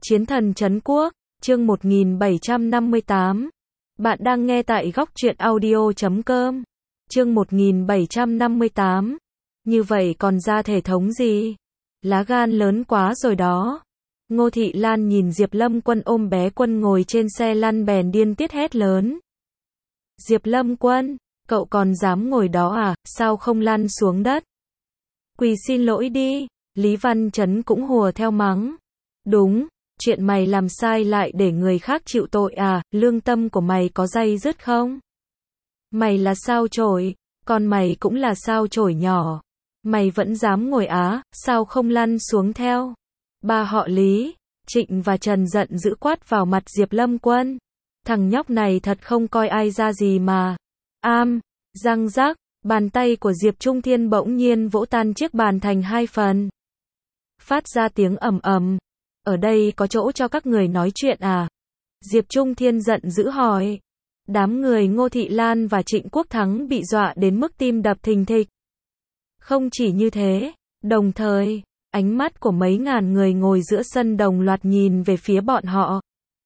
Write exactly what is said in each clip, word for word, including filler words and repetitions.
Chiến thần trấn quốc, chương một nghìn bảy trăm năm mươi tám. Bạn đang nghe tại góc truyện audio chấm com. Chương một nghìn bảy trăm năm mươi tám. Như vậy còn ra thể thống gì? Lá gan lớn quá rồi đó. Ngô Thị Lan nhìn Diệp Lâm Quân ôm bé Quân ngồi trên xe lăn bèn điên tiết hét lớn. Diệp Lâm Quân, cậu còn dám ngồi đó à, sao không lăn xuống đất? Quỳ xin lỗi đi. Lý Văn Chấn cũng hùa theo mắng. Đúng, chuyện mày làm sai lại để người khác chịu tội à, lương tâm của mày có day dứt không? Mày là sao chổi, còn mày cũng là sao chổi nhỏ. Mày vẫn dám ngồi á, sao không lăn xuống theo? Ba họ Lý, Trịnh và Trần giận dữ quát vào mặt Diệp Lâm Quân. Thằng nhóc này thật không coi ai ra gì mà. Am, răng rác, bàn tay của Diệp Trung Thiên bỗng nhiên vỗ tan chiếc bàn thành hai phần. Phát ra tiếng ầm ầm. Ở đây có chỗ cho các người nói chuyện à? Diệp Trung Thiên giận dữ hỏi. Đám người Ngô Thị Lan và Trịnh Quốc Thắng bị dọa đến mức tim đập thình thịch. Không chỉ như thế, đồng thời, ánh mắt của mấy ngàn người ngồi giữa sân đồng loạt nhìn về phía bọn họ.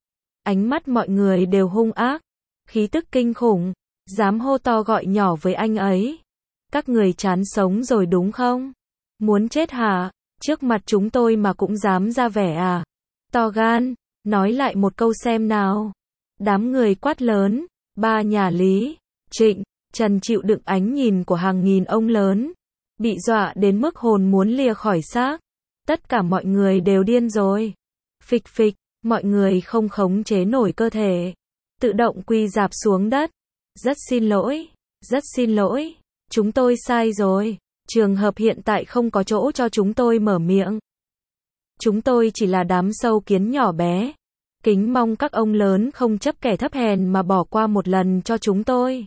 Ánh mắt mọi người đều hung ác, khí tức kinh khủng, dám hô to gọi nhỏ với anh ấy. Các người chán sống rồi đúng không? Muốn chết hả? Trước mặt chúng tôi mà cũng dám ra vẻ à? To gan, nói lại một câu xem nào. Đám người quát lớn, ba nhà Lý, Trịnh, Trần chịu đựng ánh nhìn của hàng nghìn ông lớn. Bị dọa đến mức hồn muốn lìa khỏi xác. Tất cả mọi người đều điên rồi. Phịch phịch, mọi người không khống chế nổi cơ thể. Tự động quỳ rạp xuống đất. Rất xin lỗi, rất xin lỗi. Chúng tôi sai rồi. Trường hợp hiện tại không có chỗ cho chúng tôi mở miệng. Chúng tôi chỉ là đám sâu kiến nhỏ bé. Kính mong các ông lớn không chấp kẻ thấp hèn mà bỏ qua một lần cho chúng tôi.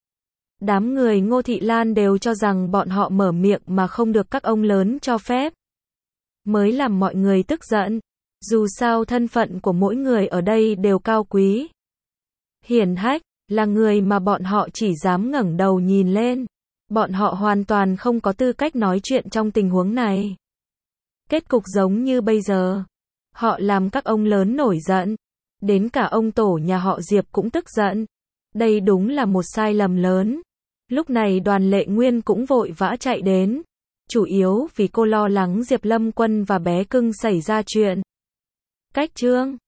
Đám người Ngô Thị Lan đều cho rằng bọn họ mở miệng mà không được các ông lớn cho phép. Mới làm mọi người tức giận. Dù sao thân phận của mỗi người ở đây đều cao quý. Hiển hách, là người mà bọn họ chỉ dám ngẩng đầu nhìn lên. Bọn họ hoàn toàn không có tư cách nói chuyện trong tình huống này. Kết cục giống như bây giờ. Họ làm các ông lớn nổi giận. Đến cả ông tổ nhà họ Diệp cũng tức giận. Đây đúng là một sai lầm lớn. Lúc này Đoàn Lệ Nguyên cũng vội vã chạy đến. Chủ yếu vì cô lo lắng Diệp Lâm Quân và bé cưng xảy ra chuyện. Cách chương